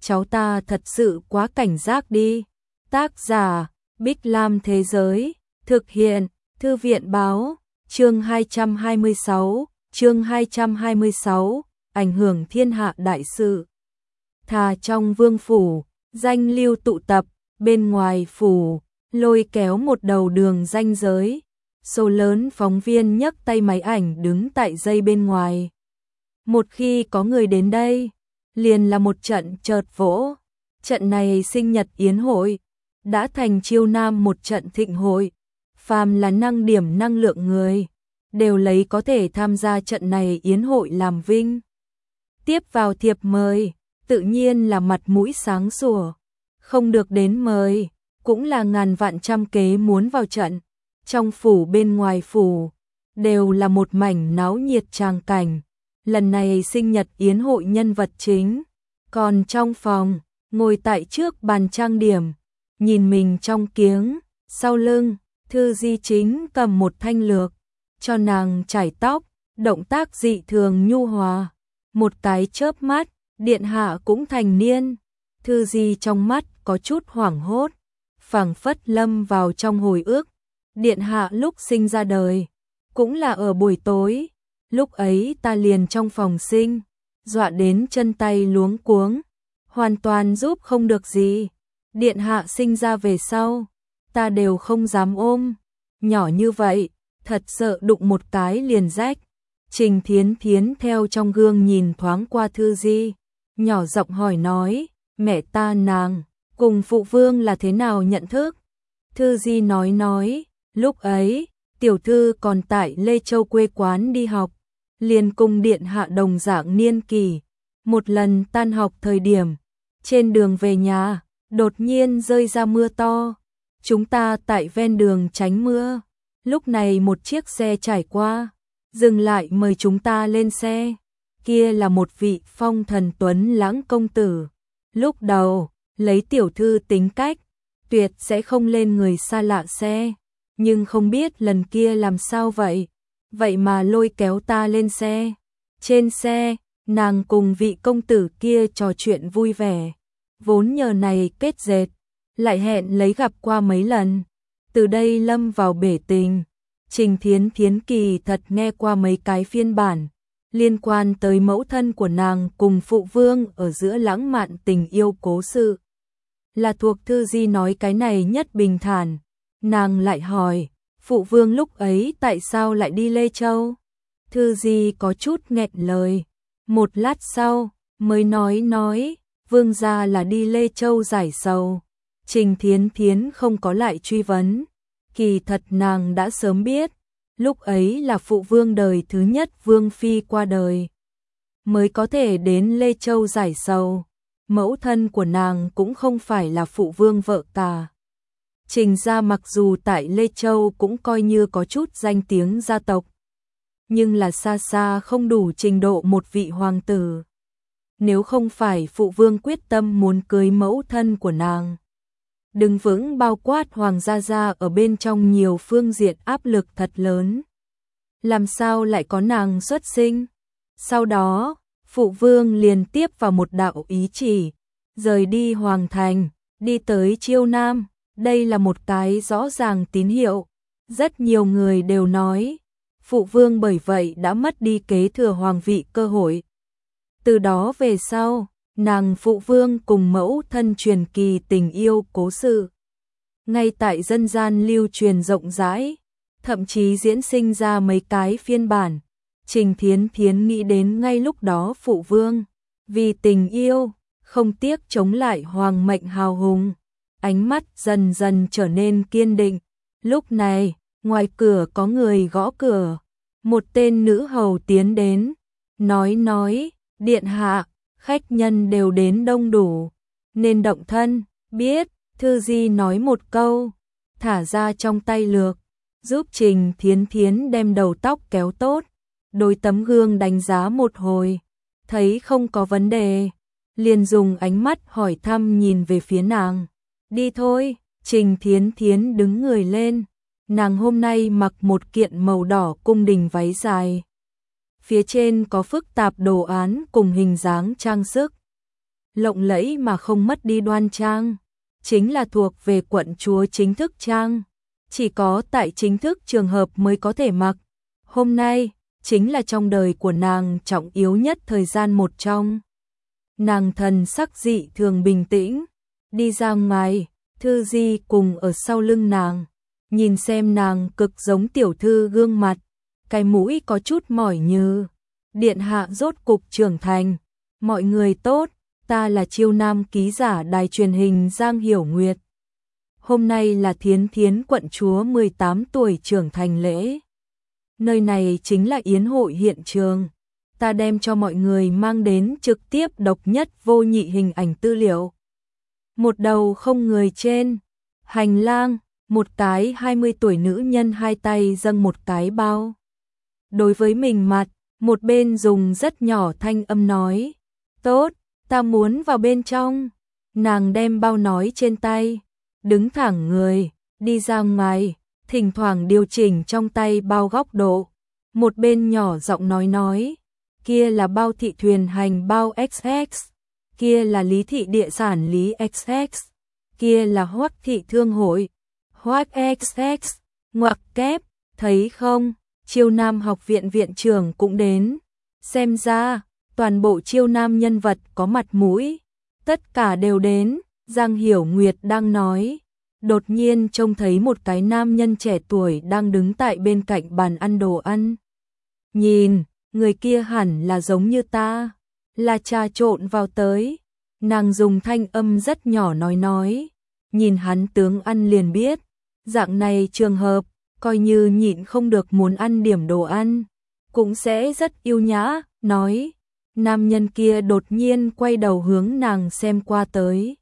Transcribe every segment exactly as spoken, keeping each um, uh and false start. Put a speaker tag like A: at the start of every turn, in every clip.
A: cháu ta thật sự quá cảnh giác đi. Tác giả, Bích Lam Thế Giới, thực hiện, Thư viện Báo, chương hai trăm hai mươi sáu, chương hai trăm hai mươi sáu, ảnh hưởng thiên hạ đại sự. Thà trong vương phủ, danh lưu tụ tập, bên ngoài phủ, lôi kéo một đầu đường ranh giới. Số lớn phóng viên nhấc tay máy ảnh đứng tại dây bên ngoài. Một khi có người đến đây, liền là một trận chợt vỗ. Trận này sinh nhật yến hội, đã thành chiêu nam một trận thịnh hội. Phàm là năng điểm năng lượng người, đều lấy có thể tham gia trận này yến hội làm vinh. Tiếp vào thiệp mời, tự nhiên là mặt mũi sáng sủa. Không được đến mời, cũng là ngàn vạn trăm kế muốn vào trận. Trong phủ bên ngoài phủ, đều là một mảnh náo nhiệt tràng cảnh. Lần này sinh nhật yến hội nhân vật chính, còn trong phòng, ngồi tại trước bàn trang điểm, nhìn mình trong kiếng, sau lưng, Thư Di chính cầm một thanh lược, cho nàng chải tóc, động tác dị thường nhu hòa. Một cái chớp mắt, điện hạ cũng thành niên. Thư Di trong mắt có chút hoảng hốt, phảng phất lâm vào trong hồi ức. Điện hạ lúc sinh ra đời, cũng là ở buổi tối, lúc ấy ta liền trong phòng sinh, dọa đến chân tay luống cuống, hoàn toàn giúp không được gì. Điện hạ sinh ra về sau, ta đều không dám ôm, nhỏ như vậy, thật sợ đụng một cái liền rách. Trình Thiến Thiến theo trong gương nhìn thoáng qua Thư Di, nhỏ giọng hỏi nói, mẹ ta nàng, cùng phụ vương là thế nào nhận thức? Thư Di nói nói, lúc ấy, tiểu thư còn tại Lê Châu quê quán đi học, liền cùng điện hạ đồng dạng niên kỳ. Một lần tan học thời điểm, trên đường về nhà, đột nhiên rơi ra mưa to. Chúng ta tại ven đường tránh mưa. Lúc này một chiếc xe trải qua, dừng lại mời chúng ta lên xe. Kia là một vị phong thần tuấn lãng công tử. Lúc đầu, lấy tiểu thư tính cách, tuyệt sẽ không lên người xa lạ xe. Nhưng không biết lần kia làm sao vậy, vậy mà lôi kéo ta lên xe. Trên xe, nàng cùng vị công tử kia trò chuyện vui vẻ, vốn nhờ này kết dệt, lại hẹn lấy gặp qua mấy lần. Từ đây lâm vào bể tình. Trình Thiến Thiến kỳ thật nghe qua mấy cái phiên bản liên quan tới mẫu thân của nàng cùng phụ vương ở giữa lãng mạn tình yêu cố sự. Là thuộc Thư Di nói cái này nhất bình thản. Nàng lại hỏi, phụ vương lúc ấy tại sao lại đi Lê Châu? Thư Di có chút nghẹn lời. Một lát sau, mới nói nói, vương gia là đi Lê Châu giải sầu. Trình Thiến Thiến không có lại truy vấn. Kỳ thật nàng đã sớm biết, lúc ấy là phụ vương đời thứ nhất vương phi qua đời, mới có thể đến Lê Châu giải sầu. Mẫu thân của nàng cũng không phải là phụ vương vợ cả. Trình gia mặc dù tại Lê Châu cũng coi như có chút danh tiếng gia tộc, nhưng là xa xa không đủ trình độ một vị hoàng tử. Nếu không phải phụ vương quyết tâm muốn cưới mẫu thân của nàng, đứng vững bao quát hoàng gia gia ở bên trong nhiều phương diện áp lực thật lớn, làm sao lại có nàng xuất sinh? Sau đó, phụ vương liền tiếp vào một đạo ý chỉ, rời đi hoàng thành, đi tới Chiêu Nam. Đây là một cái rõ ràng tín hiệu. Rất nhiều người đều nói, phụ vương bởi vậy đã mất đi kế thừa hoàng vị cơ hội. Từ đó về sau, nàng phụ vương cùng mẫu thân truyền kỳ tình yêu cố sự, ngay tại dân gian lưu truyền rộng rãi, thậm chí diễn sinh ra mấy cái phiên bản. Trình Thiến Thiến nghĩ đến ngay lúc đó phụ vương, vì tình yêu, không tiếc chống lại hoàng mệnh hào hùng. Ánh mắt dần dần trở nên kiên định. Lúc này, ngoài cửa có người gõ cửa. Một tên nữ hầu tiến đến, nói nói, điện hạ, khách nhân đều đến đông đủ, nên động thân. Biết. Thư Di nói một câu, thả ra trong tay lược, giúp Trình Thiến Thiến đem đầu tóc kéo tốt. Đối tấm gương đánh giá một hồi, thấy không có vấn đề, liền dùng ánh mắt hỏi thăm nhìn về phía nàng. Đi thôi. Trình Thiến Thiến đứng người lên. Nàng hôm nay mặc một kiện màu đỏ cung đình váy dài, phía trên có phức tạp đồ án cùng hình dáng trang sức. lộng lẫy mà không mất đi đoan trang, chính là thuộc về quận chúa chính thức trang, chỉ có tại chính thức trường hợp mới có thể mặc. Hôm nay, chính là trong đời của nàng trọng yếu nhất thời gian một trong. Nàng thần sắc dị thường bình tĩnh, đi ra ngoài, Thư Di cùng ở sau lưng nàng, nhìn xem nàng cực giống tiểu thư gương mặt, cái mũi có chút mỏi như, điện hạ rốt cục trưởng thành, mọi người tốt, ta là Chiêu Nam ký giả đài truyền hình Giang Hiểu Nguyệt. Hôm nay là Thiến Thiến quận chúa mười tám tuổi trưởng thành lễ. Nơi này chính là yến hội hiện trường. Ta đem cho mọi người mang đến trực tiếp độc nhất vô nhị hình ảnh tư liệu. Một đầu không người trên hành lang, một cái hai mươi tuổi nữ nhân hai tay dâng một cái bao. Đối với mình mặt, một bên dùng rất nhỏ thanh âm nói, tốt, ta muốn vào bên trong. Nàng đem bao nói trên tay, đứng thẳng người, đi ra ngoài, thỉnh thoảng điều chỉnh trong tay bao góc độ. Một bên nhỏ giọng nói nói, kia là bao thị thuyền hành bao ích ích, kia là lý thị địa sản lý ích ích, kia là Hoắc thị thương hội, Hoắc ích ích, ngoặc kép, thấy không, Chiêu Nam học viện viện trưởng cũng đến, xem ra, toàn bộ Chiêu Nam nhân vật có mặt mũi, tất cả đều đến, Giang Hiểu Nguyệt đang nói, đột nhiên trông thấy một cái nam nhân trẻ tuổi đang đứng tại bên cạnh bàn ăn đồ ăn. Nhìn, người kia hẳn là giống như ta, là trà trộn vào tới. Nàng dùng thanh âm rất nhỏ nói nói, nhìn hắn tướng ăn liền biết, dạng này trường hợp, coi như nhịn không được muốn ăn điểm đồ ăn, cũng sẽ rất yêu nhã, nói. Nam nhân kia đột nhiên quay đầu hướng nàng xem qua tới,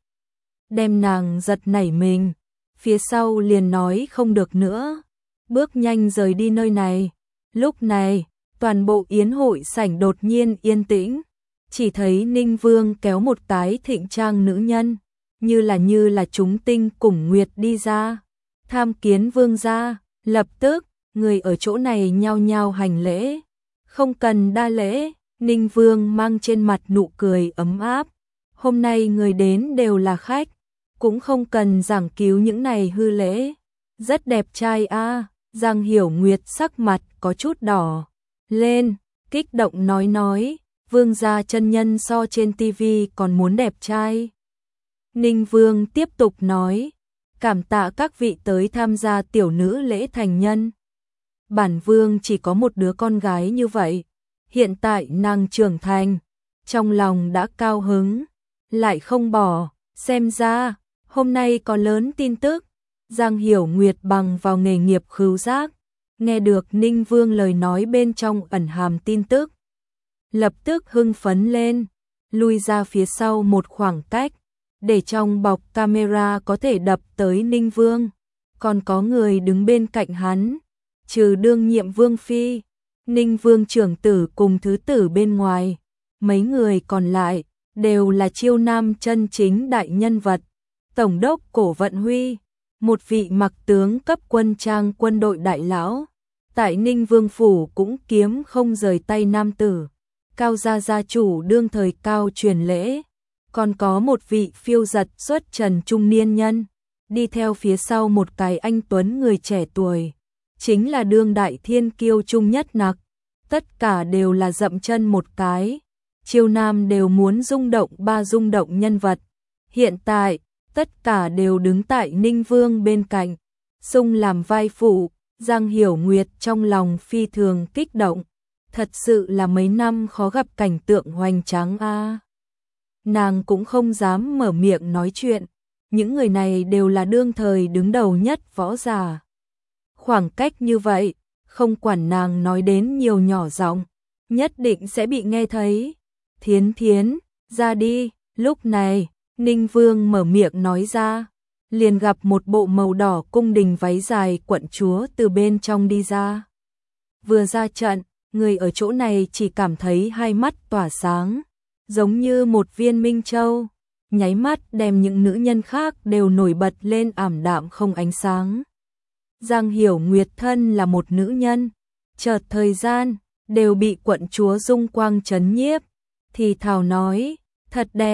A: đem nàng giật nảy mình, phía sau liền nói không được nữa, bước nhanh rời đi nơi này. Lúc này, toàn bộ yến hội sảnh đột nhiên yên tĩnh, chỉ thấy Ninh Vương kéo một cái thịnh trang nữ nhân, như là như là chúng tinh cùng nguyệt đi ra, tham kiến vương gia. Lập tức, người ở chỗ này nhao nhao hành lễ, không cần đa lễ. Ninh Vương mang trên mặt nụ cười ấm áp, hôm nay người đến đều là khách, cũng không cần giảng cứu những này hư lễ, rất đẹp trai a. À. Giang Hiểu Nguyệt sắc mặt có chút đỏ lên, kích động nói nói, vương gia chân nhân so trên tivi còn muốn đẹp trai. Ninh Vương tiếp tục nói, cảm tạ các vị tới tham gia tiểu nữ lễ thành nhân. Bản vương chỉ có một đứa con gái như vậy, hiện tại nàng trưởng thành, trong lòng đã cao hứng, lại không bỏ, xem ra, hôm nay có lớn tin tức. Giang Hiểu Nguyệt bằng vào nghề nghiệp khứu giác, nghe được Ninh Vương lời nói bên trong ẩn hàm tin tức. Lập tức hưng phấn lên, lui ra phía sau một khoảng cách, để trong bọc camera có thể đập tới Ninh Vương. Còn có người đứng bên cạnh hắn, trừ đương nhiệm Vương Phi, Ninh Vương trưởng tử cùng thứ tử bên ngoài, mấy người còn lại đều là Chiêu Nam chân chính đại nhân vật. Tổng đốc Cổ Vận Huy, một vị mặc tướng cấp quân trang quân đội đại lão, tại Ninh Vương phủ cũng kiếm không rời tay nam tử. Cao gia gia chủ đương thời Cao truyền lễ, còn có một vị phiêu giật xuất trần trung niên nhân, đi theo phía sau một cái anh tuấn người trẻ tuổi, chính là đương đại thiên kiêu Trung Nhất Nặc. Tất cả đều là dậm chân một cái, Chiêu Nam đều muốn rung động ba rung động nhân vật. Hiện tại, tất cả đều đứng tại Ninh Vương bên cạnh, xung làm vai phụ. Giang Hiểu Nguyệt trong lòng phi thường kích động, thật sự là mấy năm khó gặp cảnh tượng hoành tráng a. À. Nàng cũng không dám mở miệng nói chuyện, những người này đều là đương thời đứng đầu nhất võ giả. Khoảng cách như vậy, không quản nàng nói đến nhiều nhỏ giọng, nhất định sẽ bị nghe thấy. Thiến Thiến, ra đi. Lúc này, Ninh Vương mở miệng nói ra, liền gặp một bộ màu đỏ cung đình váy dài quận chúa từ bên trong đi ra. Vừa ra trận, người ở chỗ này chỉ cảm thấy hai mắt tỏa sáng, giống như một viên minh châu, nháy mắt đem những nữ nhân khác đều nổi bật lên ảm đạm không ánh sáng. Giang Hiểu Nguyệt thân là một nữ nhân, chợt thời gian, đều bị quận chúa dung quang chấn nhiếp, thì thào nói, thật đẹp,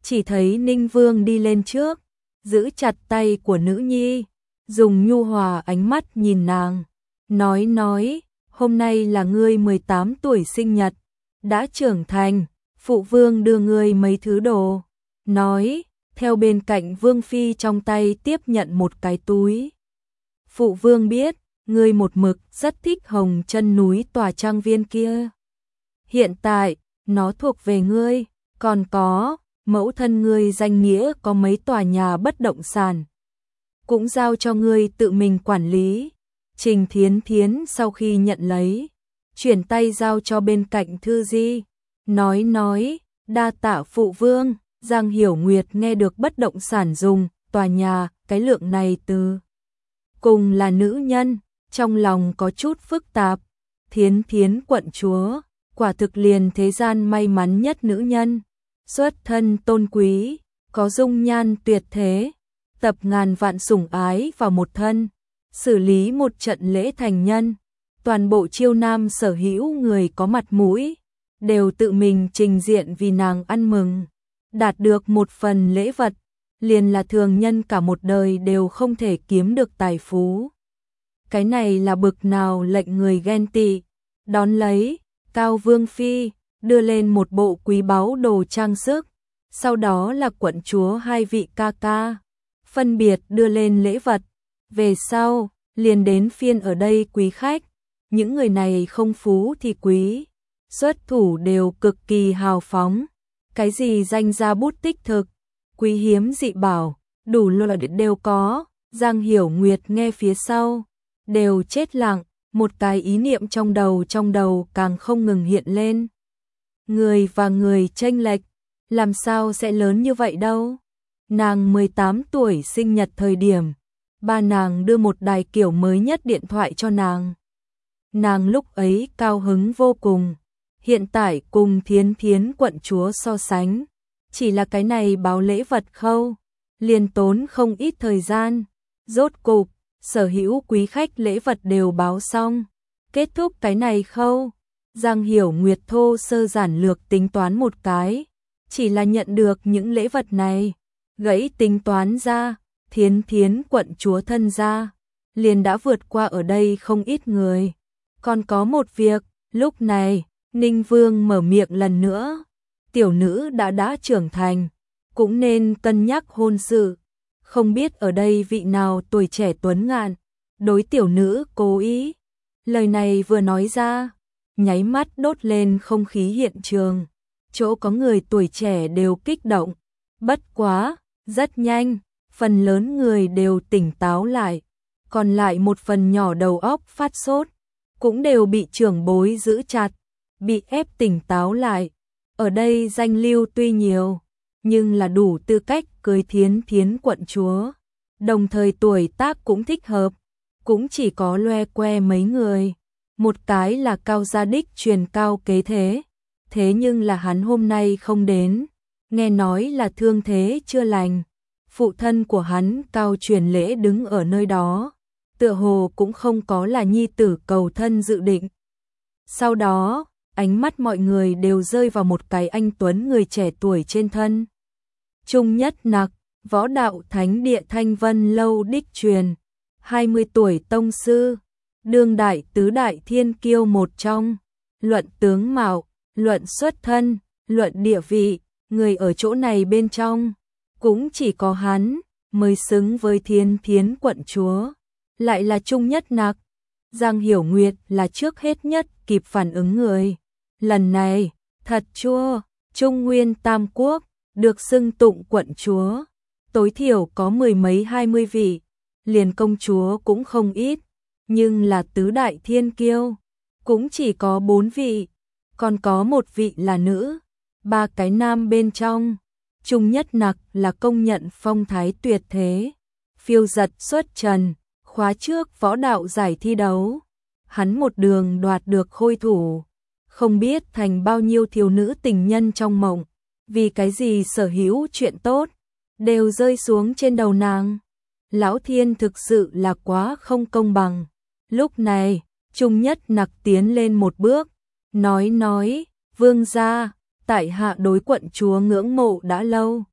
A: chỉ thấy Ninh Vương đi lên trước, giữ chặt tay của nữ nhi, dùng nhu hòa ánh mắt nhìn nàng, nói nói, hôm nay là ngươi mười tám tuổi sinh nhật, đã trưởng thành, phụ vương đưa ngươi mấy thứ đồ, nói, theo bên cạnh Vương Phi trong tay tiếp nhận một cái túi. Phụ vương biết, ngươi một mực rất thích Hồng Chân núi tòa trang viên kia. Hiện tại, nó thuộc về ngươi, còn có, mẫu thân ngươi danh nghĩa có mấy tòa nhà bất động sản. Cũng giao cho ngươi tự mình quản lý. Trình Thiến Thiến sau khi nhận lấy, chuyển tay giao cho bên cạnh Thư Di, nói nói, đa tạ phụ vương. Giang Hiểu Nguyệt nghe được bất động sản dùng, tòa nhà, cái lượng này từ cùng là nữ nhân, trong lòng có chút phức tạp. Thiến Thiến quận chúa, quả thực liền thế gian may mắn nhất nữ nhân, xuất thân tôn quý, có dung nhan tuyệt thế, tập ngàn vạn sủng ái vào một thân, xử lý một trận lễ thành nhân, toàn bộ Chiêu Nam sở hữu người có mặt mũi, đều tự mình trình diện vì nàng ăn mừng, đạt được một phần lễ vật, liền là thường nhân cả một đời đều không thể kiếm được tài phú. Cái này là bực nào lệnh người ghen tị. Đón lấy, Cao Vương Phi đưa lên một bộ quý báu đồ trang sức, sau đó là quận chúa hai vị ca ca, phân biệt đưa lên lễ vật. Về sau, liền đến phiên ở đây quý khách, những người này không phú thì quý, xuất thủ đều cực kỳ hào phóng, cái gì danh gia bút tích thực, quý hiếm dị bảo, đủ loại đều có. Giang Hiểu Nguyệt nghe phía sau, đều chết lặng, một cái ý niệm trong đầu trong đầu càng không ngừng hiện lên. Người và người chênh lệch, làm sao sẽ lớn như vậy đâu. Nàng mười tám tuổi sinh nhật thời điểm, ba nàng đưa một đài kiểu mới nhất điện thoại cho nàng. Nàng lúc ấy cao hứng vô cùng, hiện tại cùng Thiến Thiến quận chúa so sánh, chỉ là cái này báo lễ vật khâu, liền tốn không ít thời gian. Rốt cục, sở hữu quý khách lễ vật đều báo xong, kết thúc cái này khâu. Giang Hiểu Nguyệt thô sơ giản lược tính toán một cái, chỉ là nhận được những lễ vật này, gãy tính toán ra, Thiến Thiến quận chúa thân gia, liền đã vượt qua ở đây không ít người. Còn có một việc, lúc này, Ninh Vương mở miệng lần nữa, tiểu nữ đã đã trưởng thành, cũng nên cân nhắc hôn sự. Không biết ở đây vị nào tuổi trẻ tuấn ngạn, đối tiểu nữ cố ý. Lời này vừa nói ra, nháy mắt đốt lên không khí hiện trường, chỗ có người tuổi trẻ đều kích động. Bất quá, rất nhanh, phần lớn người đều tỉnh táo lại, còn lại một phần nhỏ đầu óc phát sốt, cũng đều bị trưởng bối giữ chặt, bị ép tỉnh táo lại. Ở đây danh lưu tuy nhiều, nhưng là đủ tư cách cưới Thiến Thiến quận chúa, đồng thời tuổi tác cũng thích hợp, cũng chỉ có loe que mấy người. Một cái là Cao Gia Đích truyền Cao kế thế, thế nhưng là hắn hôm nay không đến, nghe nói là thương thế chưa lành. Phụ thân của hắn Cao Truyền Lễ đứng ở nơi đó, tựa hồ cũng không có là nhi tử cầu thân dự định. Sau đó, ánh mắt mọi người đều rơi vào một cái anh tuấn người trẻ tuổi trên thân. Trung Nhất Nặc, võ đạo thánh địa Thanh Vân Lâu đích truyền, hai mươi tuổi tông sư, đương đại tứ đại thiên kiêu một trong, luận tướng mạo, luận xuất thân, luận địa vị, người ở chỗ này bên trong, cũng chỉ có hắn mới xứng với Thiến Thiến quận chúa, lại là Trung Nhất Nặc. Giang Hiểu Nguyệt là trước hết nhất kịp phản ứng người. Lần này, thật chua, Trung Nguyên Tam Quốc, được xưng tụng quận chúa, tối thiểu có mười mấy hai mươi vị, liền công chúa cũng không ít, nhưng là tứ đại thiên kiêu, cũng chỉ có bốn vị, còn có một vị là nữ, ba cái nam bên trong. Trung Nhất Nặc là công nhận phong thái tuyệt thế, phiêu giật xuất trần, khóa trước võ đạo giải thi đấu, hắn một đường đoạt được khôi thủ, không biết thành bao nhiêu thiếu nữ tình nhân trong mộng, vì cái gì sở hữu chuyện tốt đều rơi xuống trên đầu nàng. Lão Thiên thực sự là quá không công bằng. Lúc này, Trung Nhất Nặc tiến lên một bước, nói nói, vương gia, tại hạ đối quận chúa ngưỡng mộ đã lâu,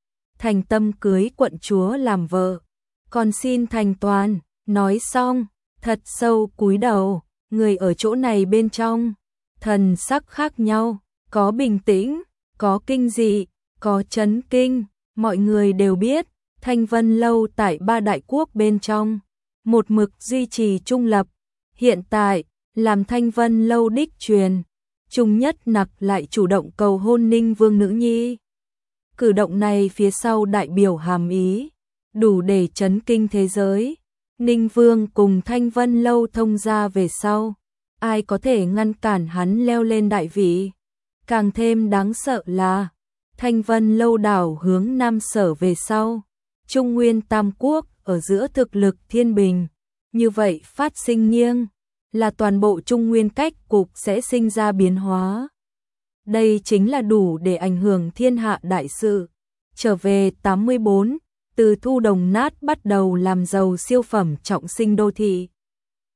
A: thành tâm cưới quận chúa làm vợ. Còn xin thành toàn, nói xong, thật sâu cúi đầu, người ở chỗ này bên trong, thần sắc khác nhau, có bình tĩnh, có kinh dị, có chấn kinh, mọi người đều biết, Thanh Vân Lâu tại ba đại quốc bên trong, một mực duy trì trung lập, hiện tại, làm Thanh Vân Lâu đích truyền, Trung Nhất Nặc lại chủ động cầu hôn Ninh Vương nữ nhi. Cử động này phía sau đại biểu hàm ý, đủ để chấn kinh thế giới. Ninh Vương cùng Thanh Vân Lâu thông gia về sau, ai có thể ngăn cản hắn leo lên đại vị? Càng thêm đáng sợ là, Thanh Vân Lâu đảo hướng Nam Sở về sau, Trung Nguyên Tam Quốc ở giữa thực lực thiên bình, như vậy phát sinh nghiêng, là toàn bộ Trung Nguyên cách cục sẽ sinh ra biến hóa. Đây chính là đủ để ảnh hưởng thiên hạ đại sự. Trở về tám mươi bốn, từ Thu Đồng Nát bắt đầu làm giàu siêu phẩm trọng sinh đô thị.